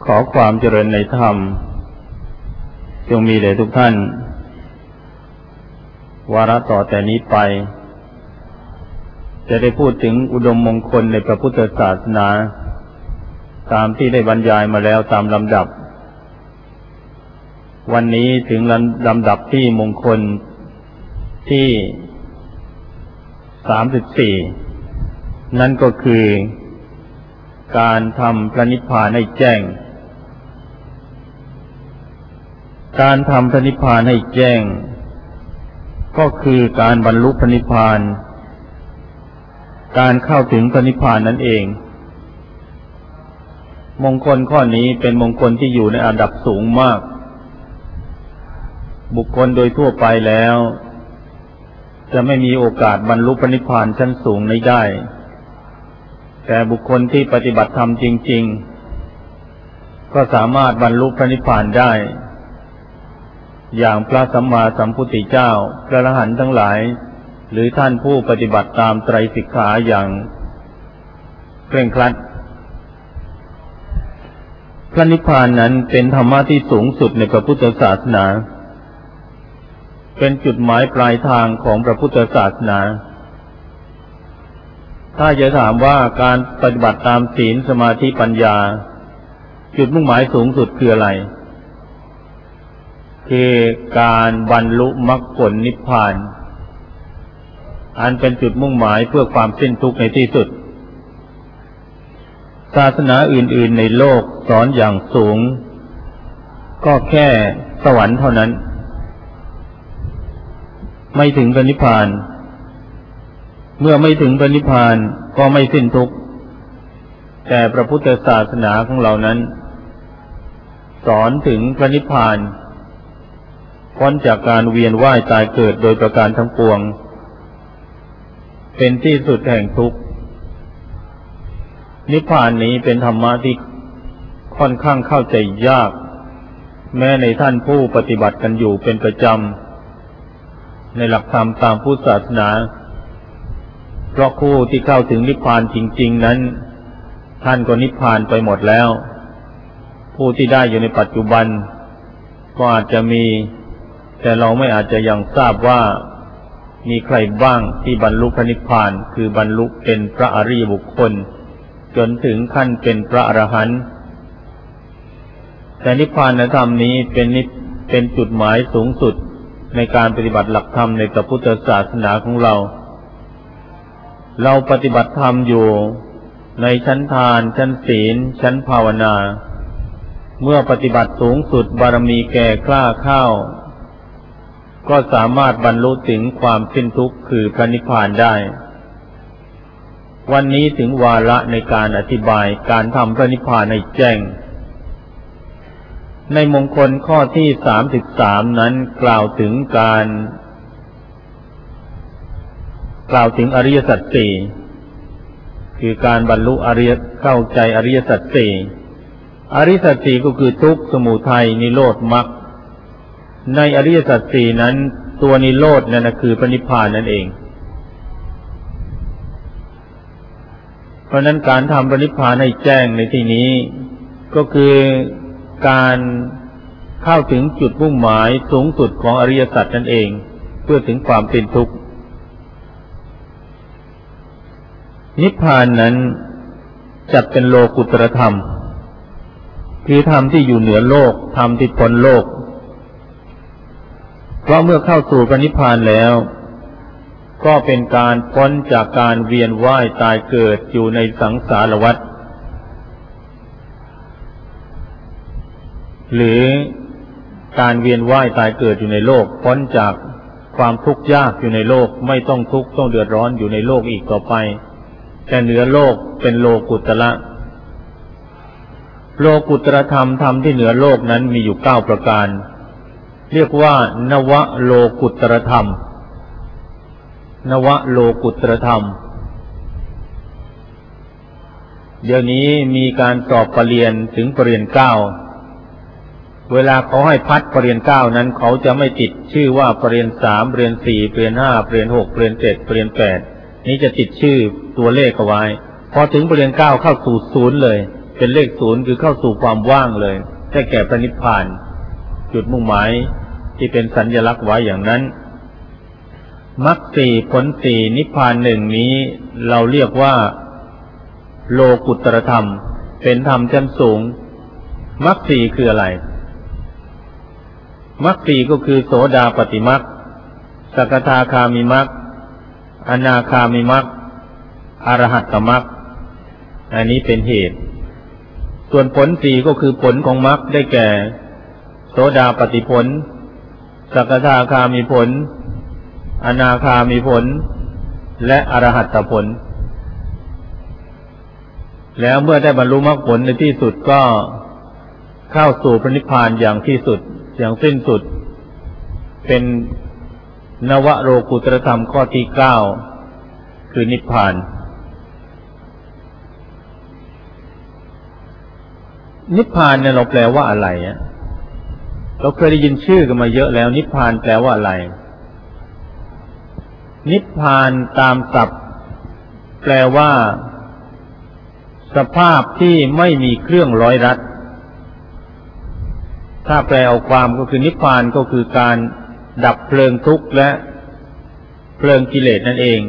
ขอความเจริญในธรรมจงมีแด่ทุกท่านวาระต่อแต่นี้ไปจะได้พูดถึงอุดมมงคลในพระพุทธศาสนาตามที่ได้บรรยายมาแล้วตามลำดับวันนี้ถึงลำดับที่มงคลที่34นั่นก็คือการทำพระนิพพานให้แจ้งการทำพระนิพพานให้แจ้งก็คือการบรรลุพระนิพพานการเข้าถึงพระนิพพานนั่นเองมงคลข้อนี้เป็นมงคลที่อยู่ในอันดับสูงมากบุคคลโดยทั่วไปแล้วจะไม่มีโอกาสบรรลุพระนิพพานชั้นสูงนี้ได้แต่บุคคลที่ปฏิบัติธรรมจริงๆก็สามารถบรรลุพระนิพพานได้อย่างพระสัมมาสัมพุทธเจ้าพระอรหันต์ทั้งหลายหรือท่านผู้ปฏิบัติตามไตรสิกขาอย่างเคร่งครัดพระนิพพานนั้นเป็นธรรมะที่สูงสุดในพระพุทธศาสนาเป็นจุดหมายปลายทางของพระพุทธศาสนาถ้าจะถามว่าการปฏิบัติตามศีลสมาธิปัญญาจุดมุ่งหมายสูงสุดคืออะไรคือการบรรลุมรรคผลนิพพานอันเป็นจุดมุ่งหมายเพื่อความสิ้นทุกข์ในที่สุดศาสนาอื่นๆในโลกสอนอย่างสูงก็แค่สวรรค์เท่านั้นไม่ถึงพระนิพพานเมื่อไม่ถึงพระนิพพานก็ไม่สิ้นทุกข์แต่พระพุทธศาสนาของเรานั้นสอนถึงพระนิพพานพ้นจากการเวียนว่ายตายเกิดโดยประการทั้งปวงเป็นที่สุดแห่งทุกข์นิพพานนี้เป็นธรรมะที่ค่อนข้างเข้าใจยากแม้ในท่านผู้ปฏิบัติกันอยู่เป็นประจำในหลักธรรมตามพุทธศาสนาเพราะผู้ที่เข้าถึงนิพพานจริงๆนั้นท่านก็นิพพานไปหมดแล้วผู้ที่ได้อยู่ในปัจจุบันก็อาจจะมีแต่เราไม่อาจจะยังทราบว่ามีใครบ้างที่บรรลุพระนิพพานคือบรรลุเป็นพระอริยบุคคลจนถึงขั้นเป็นพระอรหันต์แต่นิพพานธรรมนี้เป็นจุดหมายสูงสุดในการปฏิบัติหลักธรรมในพระพุทธศาสนาของเราปฏิบัติธรรมอยู่ในชั้นทานชั้นศีลชั้นภาวนาเมื่อปฏิบัติสูงสุดบารมีแก่กล้าเข้าก็สามารถบรรลุถึงความสิ้นทุกข์คือพระนิพพานได้วันนี้ถึงวาระในการอธิบายการทำพระนิพพานให้แจ้งในมงคลข้อที่33นั้นกล่าวถึงอริยสัจสี่คือการบรรลุเข้าใจอริยสัจสี่อริยสัจสี่ก็คือทุกข์สมุทัยนิโรธมรรคในอริยสัจสี่นั้นตัวนิโรธนั่นคือพระนิพพานนั่นเองเพราะนั้นการทำพระนิพพานให้แจ้งในที่นี้ก็คือการเข้าถึงจุดมุ่งหมายสูงสุดของอริยสัจนั่นเองเพื่อถึงความสิ้นทุกข์นิพพานนั้นจัดเป็นโลกุตรธรรมคือธรรมที่อยู่เหนือโลกธรรมที่พ้นโลกเพราะเมื่อเข้าสู่พระนิพพานแล้วก็เป็นการพ้นจากการเวียนว่ายตายเกิดอยู่ในสังสารวัฏหรือการเวียนว่ายตายเกิดอยู่ในโลกพ้นจากความทุกข์ยากอยู่ในโลกไม่ต้องทุกข์ต้องเดือดร้อนอยู่ในโลกอีกต่อไปแต่เหนือโลกเป็นโลกุตระโลกุตรธรรมธรรมที่เหนือโลกนั้นมีอยู่9ประการเรียกว่านวโลกุตรธรรมนวโลกุตรธรรมเดี๋ยวนี้มีการสอบปริญญาถึงปริญญา9เวลาเขาให้พัดปริญญา9นั้นเขาจะไม่ติดชื่อว่าปริญญา3ปริญญา4ปริญญา5ปริญญา6ปริญญา7ปริญญา8นี้จะติดชื่อตัวเลขเอาไว้พอถึงปริญญา9เข้าสู่0เลยเเป็นเลขศูนย์คือเข้าสู่ความว่างเลยได้แก่พระนิพพานจุดมุ่งหมายที่เป็นสัญลักษณ์ไว้อย่างนั้นมรรคสี่ผลสี่นิพพานหนึ่งนี้เราเรียกว่าโลกุตตรธรรมเป็นธรรมชั้นสูงมรรคสี่คืออะไรมรรคสี่ก็คือโสดาปัตติมรรคสกทาคามิมรรคอนาคามิมรรคอรหัตตมรรคอันนี้เป็นเหตุส่วนผลสี่ก็คือผลของมรรคได้แก่โสดาปัตติผลสกทาคามิผลอนาคามิผลและอรหัตตผลแล้วเมื่อได้บรรลุมรรคผลในที่สุดก็เข้าสู่พระนิพพานอย่างที่สุดอย่างสิ้นสุดเป็นนวโลกุตตรธรรมข้อที่9คือนิพพานนิพพานเนี่ยเราแปลว่าอะไรเราเคยได้ยินชื่อกันมาเยอะแล้วนิพพานแปลว่าอะไรนิพพานตามศัพท์แปลว่าสภาพที่ไม่มีเครื่องร้อยรัดถ้าแปลเอาความก็คือนิพพานก็คือการดับเพลิงทุกข์และเพลิงกิเลสนั่นเอง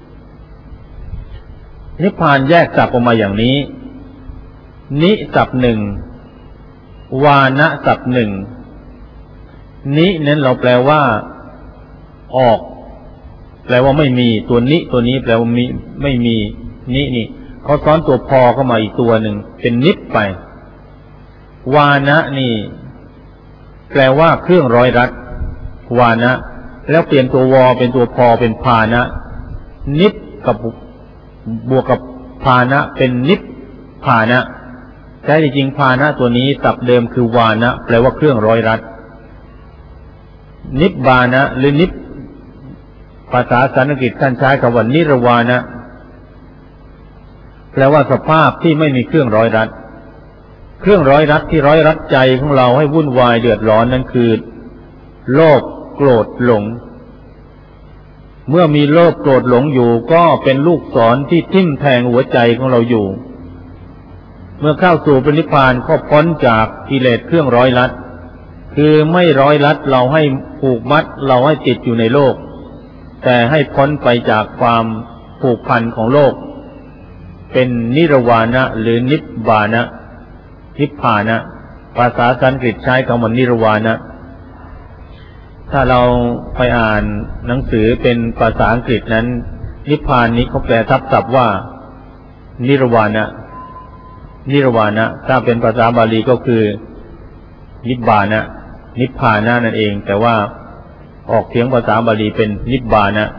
นิพพานแยกศัพท์ออกมาอย่างนี้นิศัพท์หนึ่งวานะศัพท์หนึ่งนินั้นเราแปลว่าออกแปลว่าไม่มีตัวนิตัวนี้แปลว่ามีไม่มีนินี่เขาซ้อนตัวพอเข้ามาอีกตัวหนึ่งเป็นนิพไปวานะนี่แปลว่าเครื่องร้อยรัดวานะแล้วเปลี่ยนตัววอเป็นตัวพอเป็นพานะนิพกับบวกกับพานะเป็นนิพพานะใช่จริงพานะตัวนี้ศัพท์เดิมคือวานะแปลว่าเครื่องร้อยรัดนิบบานะหรือนิพภาษาสันสกฤตท่านใช้คำว่านิรวานะแปลว่าสภาพที่ไม่มีเครื่องร้อยรัดเครื่องร้อยรัดที่ร้อยรัดใจของเราให้วุ่นวายเดือดร้อนนั่นคือโลภโกรธหลงเมื่อมีโลภโกรธหลงอยู่ก็เป็นลูกศรที่ทิ่มแทงหัวใจของเราอยู่เมื่อเข้าสู่พระนิพพานก็พ้นจากกิเลสเครื่องร้อยรัดคือไม่ร้อยรัดเราให้ผูกมัดเราให้ติดอยู่ในโลกแต่ให้พ้นไปจากความผูกพันของโลกเป็นนิรวานะหรือนิบบานะนิพพานะภาษาสันสกฤตใช้คำว่านิรวานะถ้าเราไปอ่านหนังสือเป็นภาษาอังกฤษนั้นนิพพานนี้เขาแปลทับศัพท์ว่านิรวานะนิรวานะถ้าเป็นภาษาบาลีก็คือนิบบานะนิพพานะนั่นเองแต่ว่าออกเสียงภาษาบาลีเป็นนิบบานะ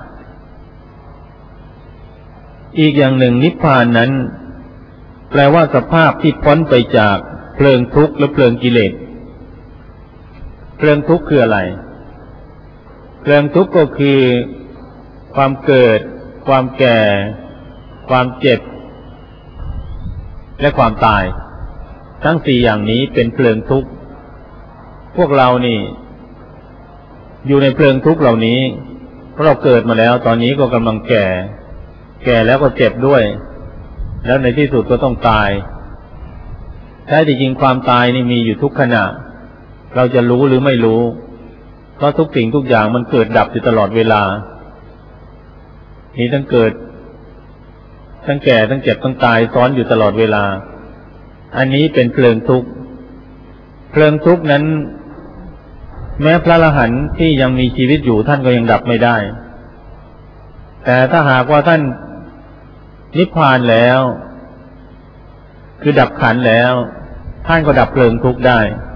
อีกอย่างหนึ่งนิพพานนั้นแปลว่าสภาพที่พ้นไปจากเพลิงทุกข์และเพลิงกิเลสเพลิงทุกข์คืออะไรเพลิงทุกข์ก็คือความเกิดความแก่ความเจ็บและความตายทั้งสี่อย่างนี้เป็นเพลิงทุกข์พวกเรานี่อยู่ในเพลิงทุกข์เหล่านี้เพราะเราเกิดมาแล้วตอนนี้ก็กำลังแก่แล้วก็เจ็บด้วยแล้วในที่สุดก็ต้องตายแท้จริงความตายนี่มีอยู่ทุกขณะเราจะรู้หรือไม่รู้เพราะทุกสิ่งทุกอย่างมันเกิดดับอยู่ตลอดเวลามีทั้งเกิดทั้งแก่ทั้งเจ็บทั้งตายซ้อนอยู่ตลอดเวลาอันนี้เป็นเพลิงทุกข์เพลิงทุกข์นั้นแม้พระอรหันต์ที่ยังมีชีวิตอยู่ท่านก็ยังดับไม่ได้แต่ถ้าหากว่าท่านนิพพานแล้วคือดับขันธ์แล้วท่านก็ดับเพลิงทุกข์ได้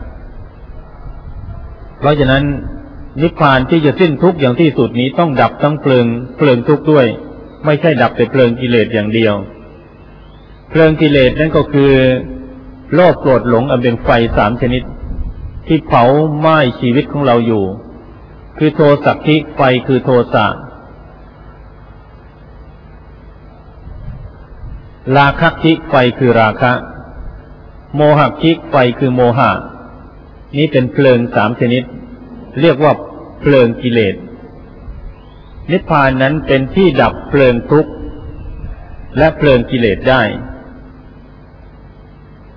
เพราะฉะนั้นนิพพานที่จะสิ้นทุกข์อย่างที่สุดนี้ต้องดับทั้งเพลิงทุกข์ด้วยไม่ใช่ดับแต่เพลิงกิเลสอย่างเดียวเพลิงกิเลสนั่นก็คือโลภโกรธหลงอันเป็นไฟ3ชนิดที่เผาไหม้ชีวิตของเราอยู่คือโทสักขิไฟคือโทสะราคะคิไฟคือราคะโมหะคิไฟคือโมหะนี้เป็นเพลิง3ชนิดเรียกว่าเพลิงกิเลสนิพพานนั้นเป็นที่ดับเพลิงทุกข์และเพลิงกิเลสได้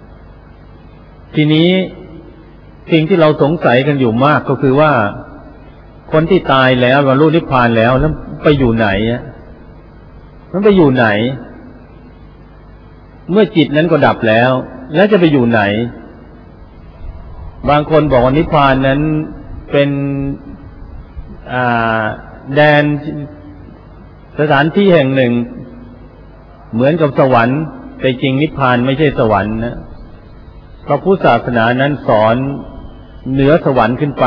ทีนี้สิ่งที่เราสงสัยกันอยู่มากก็คือว่าคนที่ตายแล้วบรรลุนิพพานแล้วไปอยู่ไหนมันไปอยู่ไหนเมื่อจิตนั้นก็ดับแล้วแล้วจะไปอยู่ไหนบางคนบอกว่านิพพานนั้นเป็นแดนสถานที่แห่งหนึ่งเหมือนกับสวรรค์แต่จริงนิพพานไม่ใช่สวรรค์นะพระพุทธศาสนานั้นสอนเหนือสวรรค์ขึ้นไป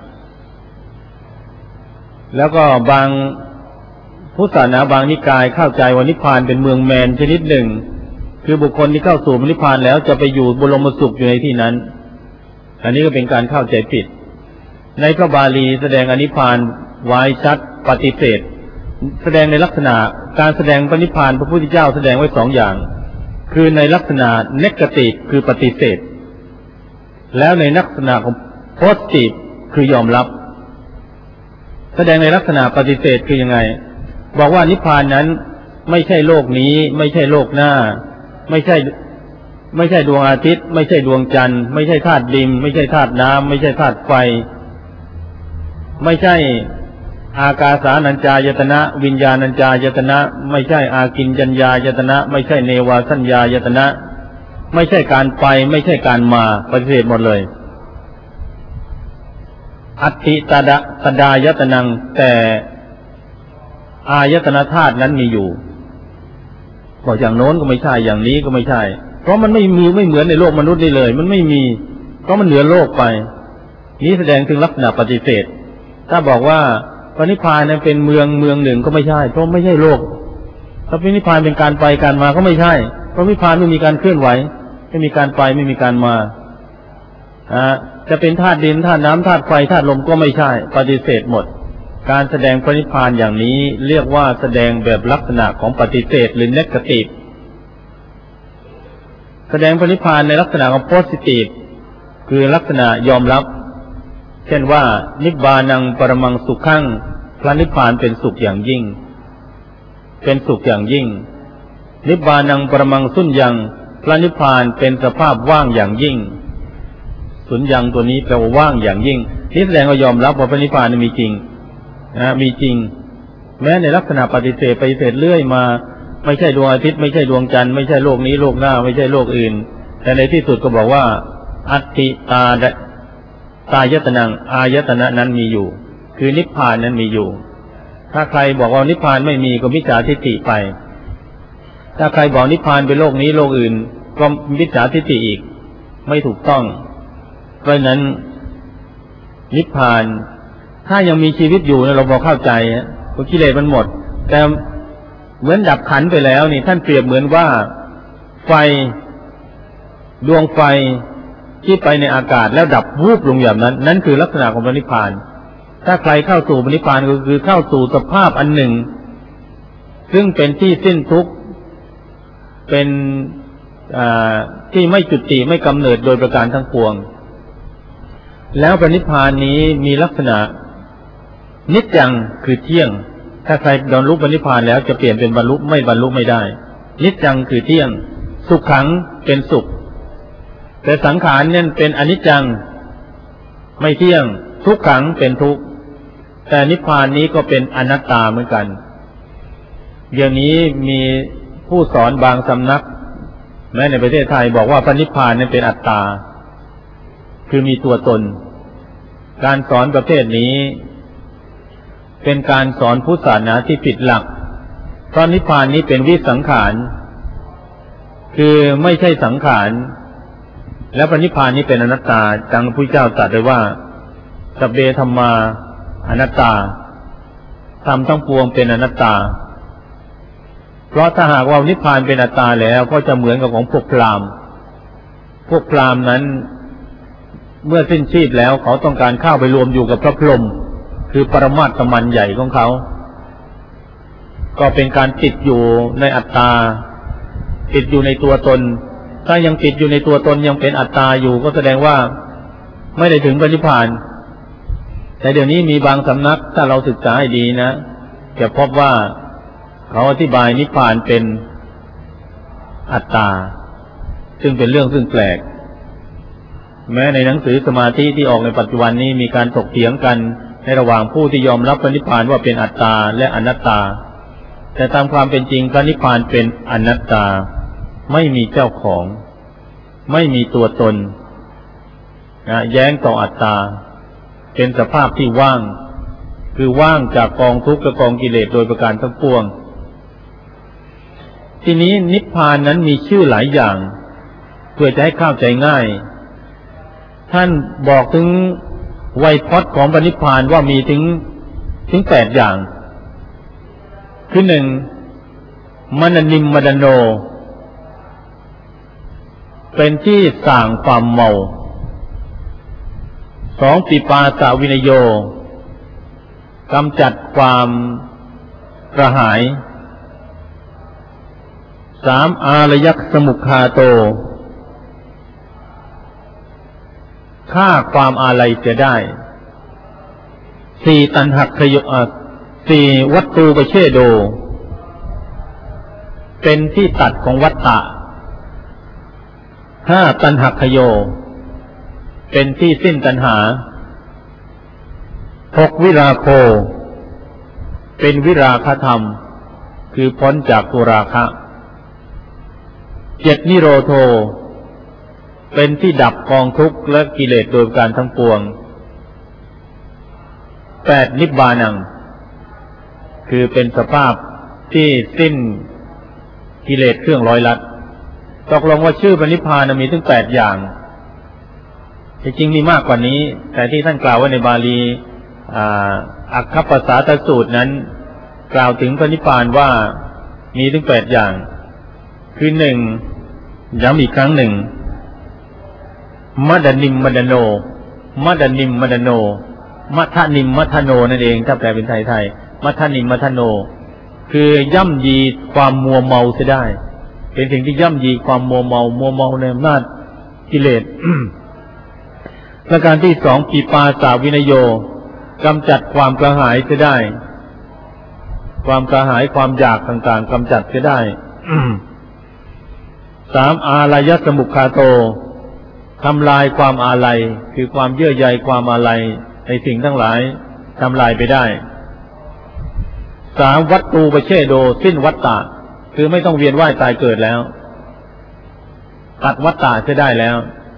แล้วก็บางพุทธศาสนาบางนิกายเข้าใจว่านิพพานเป็นเมืองแมนชนิดหนึ่งคือบุคคลที่เข้าสู่นิพพานแล้วจะไปอยู่บรมสุขอยู่ในที่นั้นอันนี้ก็เป็นการเข้าใจผิดในพระบาลีแสดงอนิพพานไว้ชัดปฏิเสธแสดงในลักษณะการแสดงพระนิพพานพระพุทธเจ้าแสดงไว้สองอย่างคือในลักษณะเนกาทีฟคือปฏิเสธแล้วในลักษณะของโพสิทีฟคือยอมรับแสดงในลักษณะปฏิเสธคือยังไงบอกว่านิพพานนั้นไม่ใช่โลกนี้ไม่ใช่โลกหน้าไม่ใช่ดวงอาทิตย์ไม่ใช่ดวงจันทร์ไม่ใช่ธาตุดินไม่ใช่ธาตุน้ำไม่ใช่ธาตุไฟไม่ใช่อากาสานัญจายตนะวิญญาณัญจายตนะไม่ใช่อากิญจัญญายตนะไม่ใช่เนวสัญญายตนะไม่ใช่การไปไม่ใช่การมาปฏิเสธหมดเลยอัตติตดายตนังแต่อายตนะธาตุนั้นมีอยู่บอกอย่างโน้นก็ไม่ใช่อย่างนี้ก็ไม่ใช่เพราะมันไม่เหมือนในโลกมนุษย์นี่เลยมันไม่มีเพราะมันเหนือโลกไปนี้แสดงถึงลักษณะปฏิเสธถ้าบอกว่าพระนิพพานนั้นเป็นเมืองหนึ่งก็ไม่ใช่เพราะไม่ใช่โลกถ้าพระนิพพานเป็นการไปการมาก็ไม่ใช่เพราะนิพพานไม่มีการเคลื่อนไหวไม่มีการไปไม่มีการมาจะเป็นธาตุดินธาตุน้ำธาตุไฟธาตุลมก็ไม่ใช่ปฏิเสธหมดการแสดงพระนิพพานอย่างนี้เรียกว่าแสดงแบบลักษณะของปฏิเสธหรือเนกาทีฟแสดงพระนิพพานในลักษณะของโพสิทีฟคือลักษณะยอมรับเช่นว่านิบานังปรมังสุขังพระนิพพานเป็นสุขอย่างยิ่งเป็นสุขอย่างยิ่งนิบานังปรมังสุญญังพระนิพพานเป็นสภาพว่างอย่างยิ่งสุญญังตัวนี้แปลว่าว่างอย่างยิ่งนี่แสดงว่ายอมรับว่าพระนิพพานมีจริงมีจริงแม้ในลักษณะปฏิเสธเรื่อยมาไม่ใช่ดวงอาทิตย์ไม่ใช่ดวงจันทร์ไม่ใช่โลกนี้โลกหน้าไม่ใช่โลกอื่นแต่ในที่สุดก็บอกว่าอัตติตายตนังอายตนะนั้นมีอยู่คือนิพพานนั้นมีอยู่ถ้าใครบอกว่านิพพานไม่มีก็มิจฉาทิฏฐิไปถ้าใครบอกนิพพานเป็นโลกนี้โลกอื่นก็มิจฉาทิฏฐิอีกไม่ถูกต้องเพราะนั้นนิพพานถ้ายังมีชีวิตอยู่เราพอเข้าใจเพราะกิเลสมันหมดแต่เหมือนดับขันไปแล้วนี่ท่านเปรียบเหมือนว่าไฟดวงไฟที่ไปในอากาศแล้วดับวูบลงอย่างนั้นนั่นคือลักษณะของพระนิพพานถ้าใครเข้าสู่พระนิพพานก็คือเข้าสู่สภาพอันหนึ่งซึ่งเป็นที่สิ้นทุกข์เป็นที่ไม่จุติไม่กำเนิดโดยประการทั้งปวงแล้วพระนิพพานนี้มีลักษณะนิจจังคือเที่ยงถ้าใครบรรลุพระนิพพานแล้วจะเปลี่ยนเป็นบรรลุไม่ได้นิจจังคือเที่ยงสุขขังเป็นสุขแต่สังขารเนี่ยเป็นอนิจจังไม่เที่ยงทุกขังเป็นทุกข์แต่นิพพานนี้ก็เป็นอนัตตาเหมือนกันเดี๋ยวนี้มีผู้สอนบางสำนักแม้ในประเทศไทยบอกว่าพระนิพพานนั้นเป็นอัตตาคือมีตัวตนการสอนประเภทนี้เป็นการสอนพุทธศาสนาที่ผิดหลักเพราะนิพพานนี้เป็นวิสังขารคือไม่ใช่สังขารและพระนิพพานนี้เป็นอนัตตาดังพระพุทธเจ้าตรัสไว้ว่าสัพเพธัมมาอนัตตาธรรมทั้งปวงเป็นอนัตตาเพราะถ้าหากว่านิพพานเป็นอัตตาแล้วก็จะเหมือนกับของพวกพราหมณ์นั้นเมื่อสิ้นชีพแล้วเขาต้องการเข้าไปรวมอยู่กับพระพรหมคือปรมาตมันใหญ่ของเขาก็เป็นการติดอยู่ในอัตตาติดอยู่ในตัวตนถ้ายังติดอยู่ในตัวตนยังเป็นอัตตาอยู่ก็แสดงว่าไม่ได้ถึงพระนิพพานแต่เดี๋ยวนี้มีบางสำนักถ้าเราศึกษาให้ดีนะจะพบว่าเขาอธิบายนิพพานเป็นอัตตาซึ่งเป็นเรื่องซึ่งแปลกแม้ในหนังสือสมาธิที่ออกในปัจจุบันนี้มีการถกเถียงกันในระหว่างผู้ที่ยอมรับพระนิพพานว่าเป็นอัตตาและอนัตตาแต่ตามความเป็นจริงพระนิพพานเป็นอนัตตาไม่มีเจ้าของไม่มีตัวตนแย้งต่ออัตตาเป็นสภาพที่ว่างคือว่างจากกองทุกข์และกองกิเลสโดยประการทั้งปวงทีนี้นิพพานนั้นมีชื่อหลายอย่างเพื่อจะให้เข้าใจง่ายท่านบอกถึงไวยพจน์ของพระนิพพานว่ามีถึง8อย่างคือ1มนนิมมดโนเป็นที่ส่างความเมา2ปิปาสวินโยกำจัดความกระหาย3อารยักสมุคาโตฆ่าความอาลัยเสียได้4ตัณหักขย4วัตตูปเชโดเป็นที่ตัดของวัตตะ5ตัณหักขโยเป็นที่สิ้นตัณหา6วิราโคเป็นวิราคะธรรมคือพ้นจากตัวราคะ7นิโรโธเป็นที่ดับกองทุกข์และกิเลสโดยการทั้งปวง8นิบบานังคือเป็นสภาพที่สิ้นกิเลสเครื่องร้อยลัดตกลงว่าชื่อพระนิพพานมีถึง8อย่างที่จริงมีมากกว่านี้แต่ที่ท่านกล่าวไว้ในบาลีอัคคปสาตสูตรนั้นกล่าวถึงพระนิพพานว่ามีถึง8อย่างคือ1ย้ำอีกครั้ง1มดนิมมดโนมดนิมมดโนมัทธนิมมัทโนนั่นเองถ้าแปลเป็นไทยๆมัทธนิมมัทโนคือย่ำยีความมัวเมาเสียได้เป็นสิ่งที่ย่ำยีความมัวเมาในอำนาจกิเลส ประการที่2ปิปาสวินโยกำจัดความกระหายเสียได้ความกระหายความอยากต่างๆกำจัดเสียได้ 3อาลัยสมุคคาโตทำลายความอาลัยคือความเยื่อใยความอาลัยในสิ่งทั้งหลายทำลายไปได้3วัตตูปเชโดสิ้นวัตตะคือไม่ต้องเวียนว่ายตายเกิดแล้วตัดวัตตะเสียได้แล้ว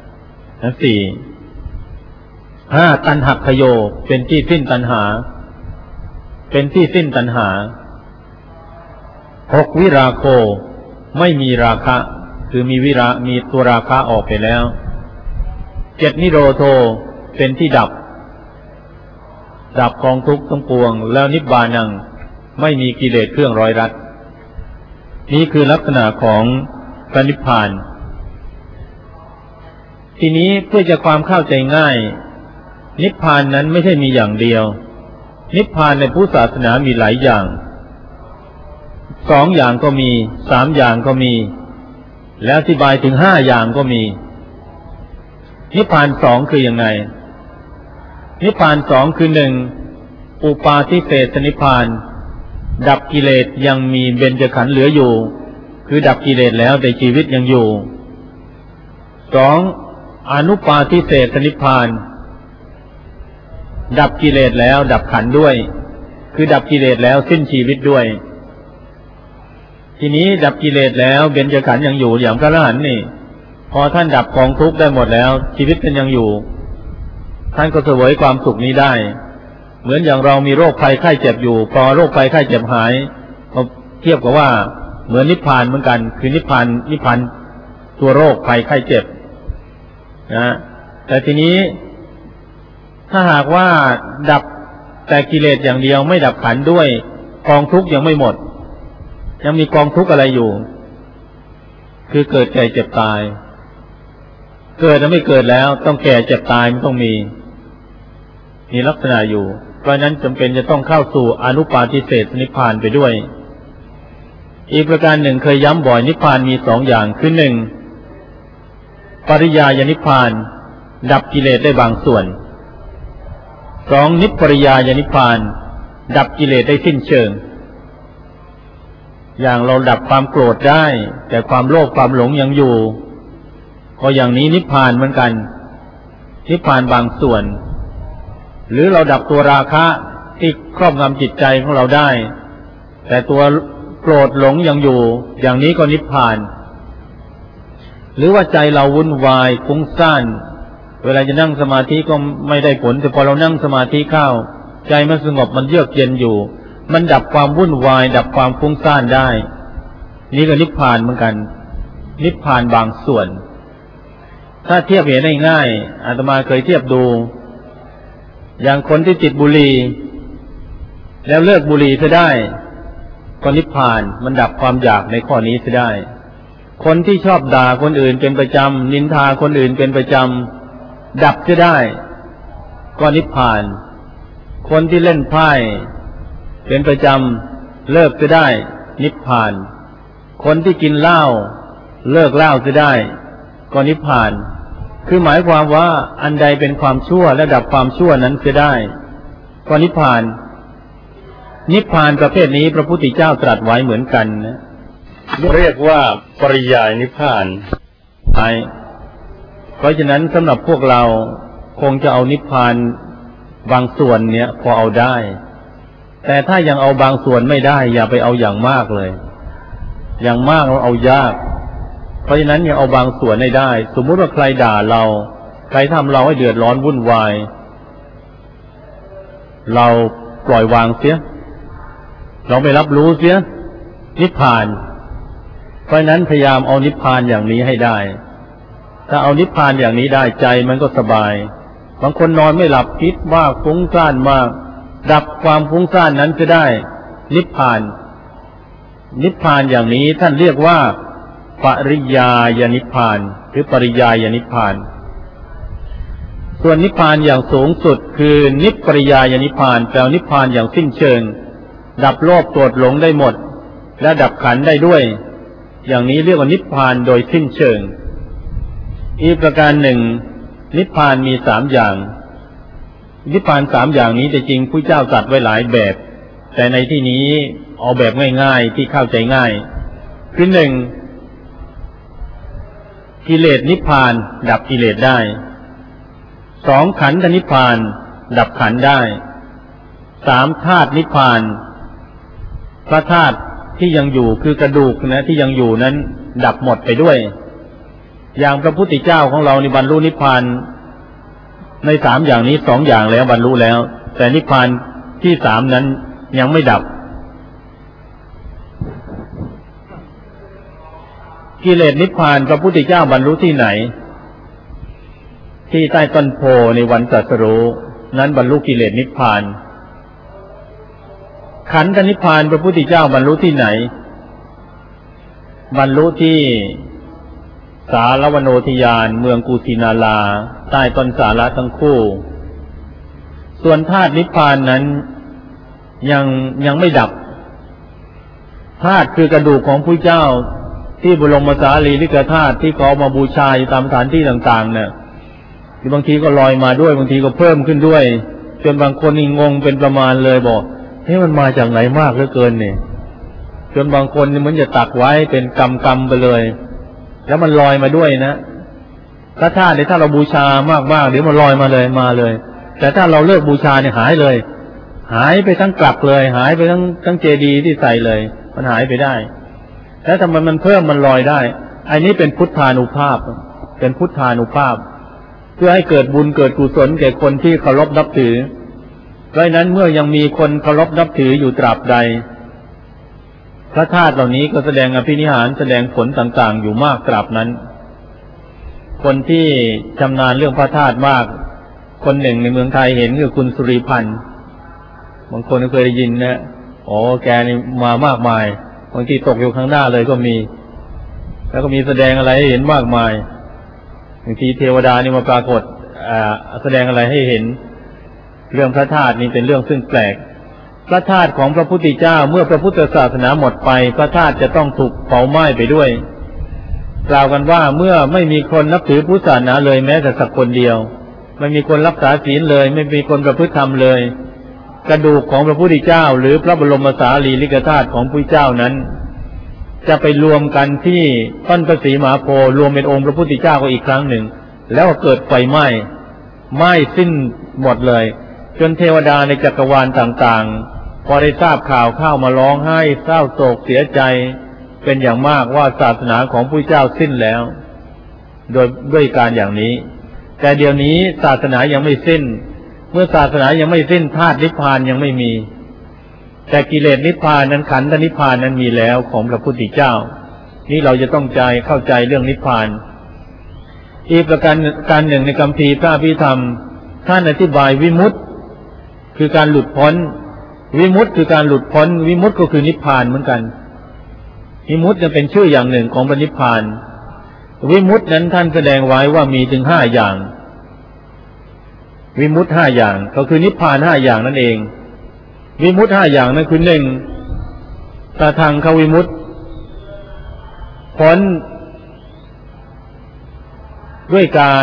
5ตัณหักขโยเป็นที่สิ้นตัณหาเป็นที่สิ้นตัณหา6วิราโคไม่มีราคะคือมีตัวราคะออกไปแล้ว7นิโรโธเป็นที่ดับกองทุกข์ทั้งปวงแล้วนิบบานังไม่มีกิเลสเครื่องร้อยรัดนี่คือลักษณะของพระนิพพานทีนี้เพื่อจะความเข้าใจง่ายนิพพานนั้นไม่ใช่มีอย่างเดียวนิพพานในพุทธศาสนามีหลายอย่าง2อย่างก็มี3อย่างก็มีแล้วอธิบายถึง5อย่างก็มีนิพพาน2คือยังไงนิพพาน2คือ1อุปาทิเสสนิพพานดับกิเลสยังมีเบญจขันธ์เหลืออยู่คือดับกิเลสแล้วแต่ชีวิตยังอยู่2อนุปาทิเสสนิพพานดับกิเลสแล้วดับขันธ์ด้วยคือดับกิเลสแล้วสิ้นชีวิตด้วยทีนี้ดับกิเลสแล้วเบญจขันธ์ยังอยู่อย่างพระอรหันต์นี่พอท่านดับกองทุกข์ได้หมดแล้วชีวิตท่านยังอยู่ท่านก็เสวยความสุขนี้ได้เหมือนอย่างเรามีโรคภัยไข้เจ็บอยู่พอโรคภัยไข้เจ็บหายก็เทียบกับว่าเหมือนนิพพานเหมือนกันคือนิพพานตัวโรคภัยไข้เจ็บนะแต่ทีนี้ถ้าหากว่าดับแต่กิเลสอย่างเดียวไม่ดับขันธ์ด้วยกองทุกข์ยังไม่หมดยังมีกองทุกข์อะไรอยู่คือเกิดแก่เจ็บตายเกิดแล้วไม่เกิดแล้วต้องแก่เจ็บตายมันต้องมีลักษณะอยู่เพราะนั้นจำเป็นจะต้องเข้าสู่อนุปาทิเสสนิพพานไปด้วยอีกประการหนึ่งเคยย้ำบ่อยนิพพานมี2อย่างคือ1ปริยายนิพพานดับกิเลสได้บางส่วน2นิพพริยายนิพพานดับกิเลสได้สิ้นเชิงอย่างเราดับความโกรธได้แต่ความโลภความหลงยังอยู่ก็อย่างนี้นิพพานเหมือนกันนิพพานบางส่วนหรือเราดับตัวราคะที่ครอบงำจิตใจของเราได้แต่ตัวโกรธหลงยังอยู่อย่างนี้ก็นิพพานหรือว่าใจเราวุ่นวายฟุ้งซ่านเวลาจะนั่งสมาธิก็ไม่ได้ผลแต่พอเรานั่งสมาธิเข้าใจมันสงบมันเยือกเย็นอยู่มันดับความวุ่นวายดับความฟุ้งซ่านได้นี่ก็นิพพานเหมือนกันนิพพานบางส่วนถ้าเทียบเห็นได้ง่ายอาตมาเคยเทียบดูอย่างคนที่ติดบุหรี่แล้วเลิกบุหรี่ซะได้ก็นิพพานมันดับความอยากในข้อนี้ซะได้คนที่ชอบด่าคนอื่นเป็นประจำนินทาคนอื่นเป็นประจำดับซะได้ก็นิพพานคนที่เล่นไพ่เป็นประจำเลิกซะได้นิพพานคนที่กินเหล้าเลิกเหล้าซะได้ก็นิพพานคือหมายความว่าอันใดเป็นความชั่วและดับความชั่วนั้นเสียได้ก็นิพพานนิพพานประเภทนี้พระพุทธเจ้าตรัสไว้เหมือนกันนะเรียกว่าปริยายนิพพานเพราะฉะนั้นสำหรับพวกเราคงจะเอานิพพานบางส่วนเนี้ยพอเอาได้แต่ถ้ายังเอาบางส่วนไม่ได้อย่าไปเอาอย่างมากเลยอย่างมากเราเอายากเพราะฉะนั้นอย่าเอาบางส่วนให้ได้สมมุติว่าใครด่าเราใครทำเราให้เดือดร้อนวุ่นวายเราปล่อยวางเสียเราไม่รับรู้เสียนิพพานเพราะฉะนั้นพยายามเอานิพพานอย่างนี้ให้ได้ถ้าเอานิพพานอย่างนี้ได้ใจมันก็สบายบางคนนอนไม่หลับคิดมากฟุ้งซ่านมากดับความฟุ้งซ่านนั้นจะได้นิพพานนิพพานอย่างนี้ท่านเรียกว่าปริยายนิพพานหรือปริยายนิพพานส่วนนิพพานอย่างสูงสุดคือนิพปริยายนิพพานแปลว่านิพพานอย่างสิ้นเชิงดับโลภโกรธหลงได้หมดและดับขันธ์ได้ด้วยอย่างนี้เรียกว่านิพพานโดยสิ้นเชิงอีกประการหนึ่งนิพพานมี3อย่างนิพพาน3อย่างนี้แต่จริงผู้เจ้าตรัสไว้หลายแบบแต่ในที่นี้เอาแบบง่ายๆที่เข้าใจง่ายคือ1กิเลสนิพพานดับกิเลสได้2ขันธนิพพานดับขันธ์ได้3ธาตุนิพพานพระธาตุที่ยังอยู่คือกระดูกนะที่ยังอยู่นั้นดับหมดไปด้วยอย่างพระพุทธเจ้าของเราในบรรลุนิพพานใน3อย่างนี้2อย่างแล้วบรรลุแล้วแต่นิพพานที่3นั้นยังไม่ดับกิเลสนิพพานพระพุทธเจ้าบรรลุที่ไหนที่ใต้ต้นโพในวันตรัสรู้นั้นบรรลุกิเลสนิพพานขันธนิพพานพระพุทธเจ้าบรรลุที่ไหนบรรลุที่สาลวโนทยานเมืองกุสินาราใต้ต้นสาระทั้งคู่ส่วนธาตุนิพพานนั้นยังไม่ดับธาตุคือกระดูกของพระเจ้าที่บรมสารีริกธาตุที่เขามาบูชาตามสถานที่ต่างๆเนี่ยบางทีก็ลอยมาด้วยบางทีก็เพิ่มขึ้นด้วยจนบางคนนี่งงเป็นประมาณเลยบอกมันมาจากไหนมากเหลือเกินเนี่ยจนบางคนนี่เหมือนจะตักไว้เป็นกำไปเลยแล้วมันลอยมาด้วยนะพระธาตุเนี่ยถ้าเราบูชามากๆเดี๋ยวมันลอยมาเลยแต่ถ้าเราเลิกบูชาเนี่ยหายเลยหายไปทั้งกลับเลยหายไปทั้งเจดีย์ที่ใส่เลยมันหายไปได้แล้วทำไมมันเพิ่มมันลอยได้อันนี้เป็นพุทธานุภาพเป็นพุทธานุภาพเพื่อให้เกิดบุญเกิดกุศลแก่คนที่เคารพนับถือเพราะฉะนั้นเมื่อยังมีคนเคารพนับถืออยู่ตราบใดพระธาตุเหล่านี้ก็แสดงอภินิหารแสดงผลต่างๆอยู่มากตราบนั้นคนที่ชำนาญเรื่องพระธาตุมากคนหนึ่งในเมืองไทยเห็นคือคุณสุริพันธ์บางคนเคยได้ยินนะแกนี่มามากมายบางทีตกอยู่ข้างหน้าเลยก็มีแล้วก็มีแสดงอะไรให้เห็นมากมายบางทีเทวดานี่มาปรากฏแสดงอะไรให้เห็นเรื่องพระธาตุนี่เป็นเรื่องซึ่งแปลกพระธาตุของพระพุทธเจ้าเมื่อพระพุทธศาสนาหมดไปพระธาตุจะต้องถูกเผาไหม้ไปด้วยกล่าวกันว่าเมื่อไม่มีคนนับถือพุทธศาสนาเลยแม้แต่สักคนเดียวไม่มีคนรักษาศีลเลยไม่มีคนประพฤติธรรมเลยกระดูกของพระพุทธเจ้าหรือพระบรมสารีริกธาตุของพระพุทธเจ้านั้นจะไปรวมกันที่ต้นพระศรีมหาโพธิ์รวมเป็นองค์พระพุทธเจ้าก็อีกครั้งหนึ่งแล้วก็เกิดไฟไหม้ไหม้สิ้นหมดเลยจนเทวดาในจักรวาลต่างๆพอได้ทราบข่าวเข้ามาร้องไห้เศร้าโศกเสียใจเป็นอย่างมากว่าศาสนาของพระเจ้าสิ้นแล้วด้วยการอย่างนี้แต่เดี๋ยวนี้ศาสนายังไม่สิ้นเมื่อศาสนายังไม่สิ้นธาตุนิพพานยังไม่มีแต่กิเลสนิพพานนั้นขันธนิพพานนั้นมีแล้วของพระพุทธเจ้านี่เราจะต้องเข้าใจเรื่องนิพพานอีกประการหนึ่งในคัมภีร์พระอภิธรรมท่านอธิบายวิมุตติคือการหลุดพ้นวิมุตติคือการหลุดพ้นวิมุตติก็คือนิพพานเหมือนกันวิมุตติจะเป็นชื่ออย่างหนึ่งของพระนิพพานวิมุตตินั้นท่านแสดงไว้ว่ามีถึง5อย่างวิมุตติ5อย่างก็คือนิพพาน5อย่างนั่นเองวิมุตติ5อย่างนั้นคือ1ตทังควิมุตติพ้นด้วยการ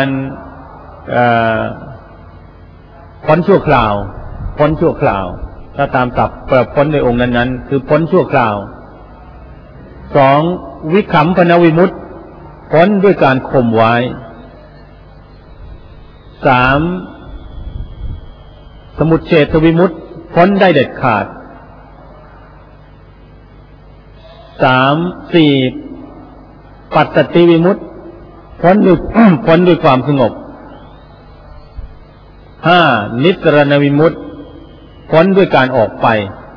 พ้นชั่วคราวพ้นชั่วคราวถ้าตามศัพท์พ้นในองค์นั้นๆคือพ้นชั่วคราว2วิคัมภนวิมุตติพ้นด้วยการข่มไว้3สมุจเฉทวิมุตติพ้นได้เด็ดขาด4ปัสสัตติวิมุตติพ้นด้วยความสงบ5นิสรณวิมุตติพ้นด้วยการออกไป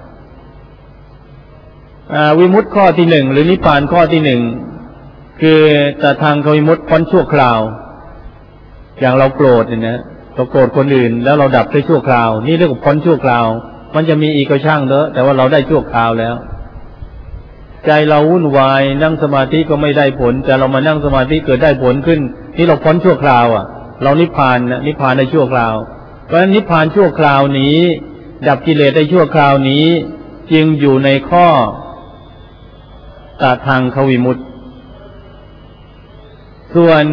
วิมุตติข้อที่1หรือนิพพานข้อที่1คือตทังควิมุตติพ้นชั่วคราวอย่างเราโกรธเนี่ยนะเราโกรธคนอื่นแล้วเราดับได้ชั่วคราวนี่เรียกว่าพ้นชั่วคราวมันจะมีอีกก็ช่างเถอะแต่ว่าเราได้ชั่วคราวแล้วใจเราวุ่นวายนั่งสมาธิก็ไม่ได้ผลแต่เรามานั่งสมาธิเกิดได้ผลขึ้นนี่เราพ้นชั่วคราวเรานิพพานนิพพานในชั่วคราวเพราะฉะนั้นนิพพานชั่วคราวนี้ดับกิเลสได้ชั่วคราวนี้จึงอยู่ในข้อตทังควิมุตติส่วน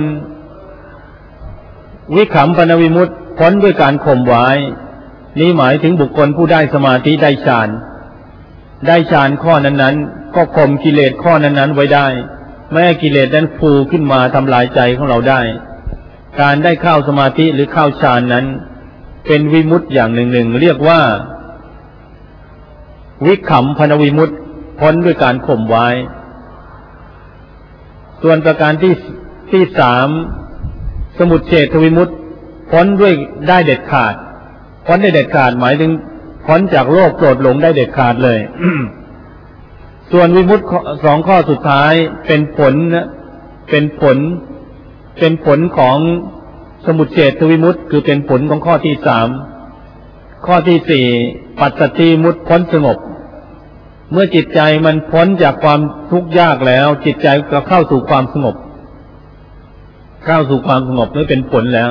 วิคัมภนวิมุตติพ้นด้วยการข่มไว้นี้หมายถึงบุคคลผู้ได้สมาธิได้ฌานข้อนั้นๆก็ข่มกิเลสข้อนั้นๆไว้ได้ไม่ให้กิเลสนั้นฟูขึ้นมาทำลายใจของเราได้การได้เข้าสมาธิหรือเข้าฌานนั้นเป็นวิมุตติอย่างหนึ่งเรียกว่าวิคัมภนวิมุตติพ้นด้วยการข่มไว้ส่วนประการที่3สมุจเฉทวิมุตติพ้นด้วยได้เด็ดขาดพ้นได้เด็ดขาดหมายถึงพ้นจากโลภโกรธหลงได้เด็ดขาดเลย ส่วนวิมุตติ2ข้อสุดท้ายเป็นผลของสมุจเฉทวิมุตติคือเป็นผลของข้อที่3ข้อที่4ปัสสัตติวิมุตติพ้นสงบเมื่อจิตใจมันพ้นจากความทุกข์ยากแล้วจิตใจก็เข้าสู่ความสงบนี่เป็นผลแล้ว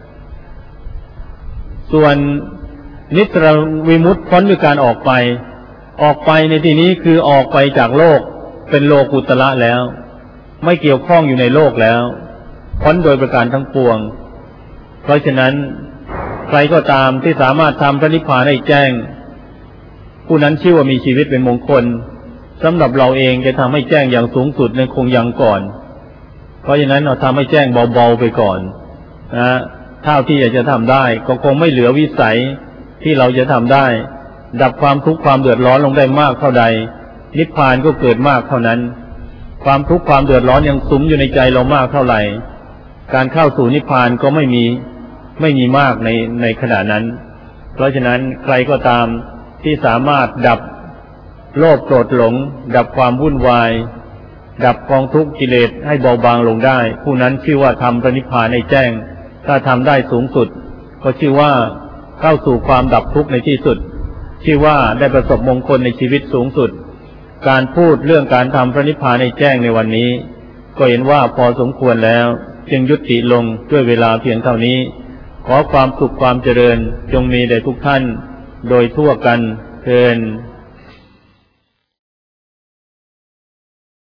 ส่วนนิสรณวิมุตติพ้นด้วยการออกไปในที่นี้คือออกไปจากโลกเป็นโลกุตระแล้วไม่เกี่ยวข้องอยู่ในโลกแล้วพ้นโดยประการทั้งปวงเพราะฉะนั้นใครก็ตามที่สามารถทำพระนิพพานให้แจ้งผู้นั้นชื่อว่ามีชีวิตเป็นมงคลสำหรับเราเองจะทำให้แจ้งอย่างสูงสุดในคงยังก่อนเพราะฉะนั้นเราทำให้แจ้งเบาๆไปก่อนนะเท่าที่อยากจะทำได้ก็คงไม่เหลือวิสัยที่เราจะทำได้ดับความทุกข์ความเดือดร้อนลงได้มากเท่าใดนิพพานก็เกิดมากเท่านั้นความทุกข์ความเดือดร้อนยังสุมอยู่ในใจเรามากเท่าไหร่การเข้าสู่นิพพานก็ไม่มีมากในขณะนั้นเพราะฉะนั้นใครก็ตามที่สามารถดับโลภโกรธหลงดับความวุ่นวายดับกองทุกข์กิเลสให้เบาบางลงได้ผู้นั้นชื่อว่าทำพระนิพพานให้แจ้งถ้าทำได้สูงสุดก็ชื่อว่าเข้าสู่ความดับทุกข์ในที่สุดชื่อว่าได้ประสบมงคลในชีวิตสูงสุดการพูดเรื่องการทำพระนิพพานให้แจ้งในวันนี้ก็เห็นว่าพอสมควรแล้วจึงยุติลงด้วยเวลาเพียงเท่านี้ขอความสุขความเจริญจงมีแด่ทุกท่านโดยทั่วกันเทอญ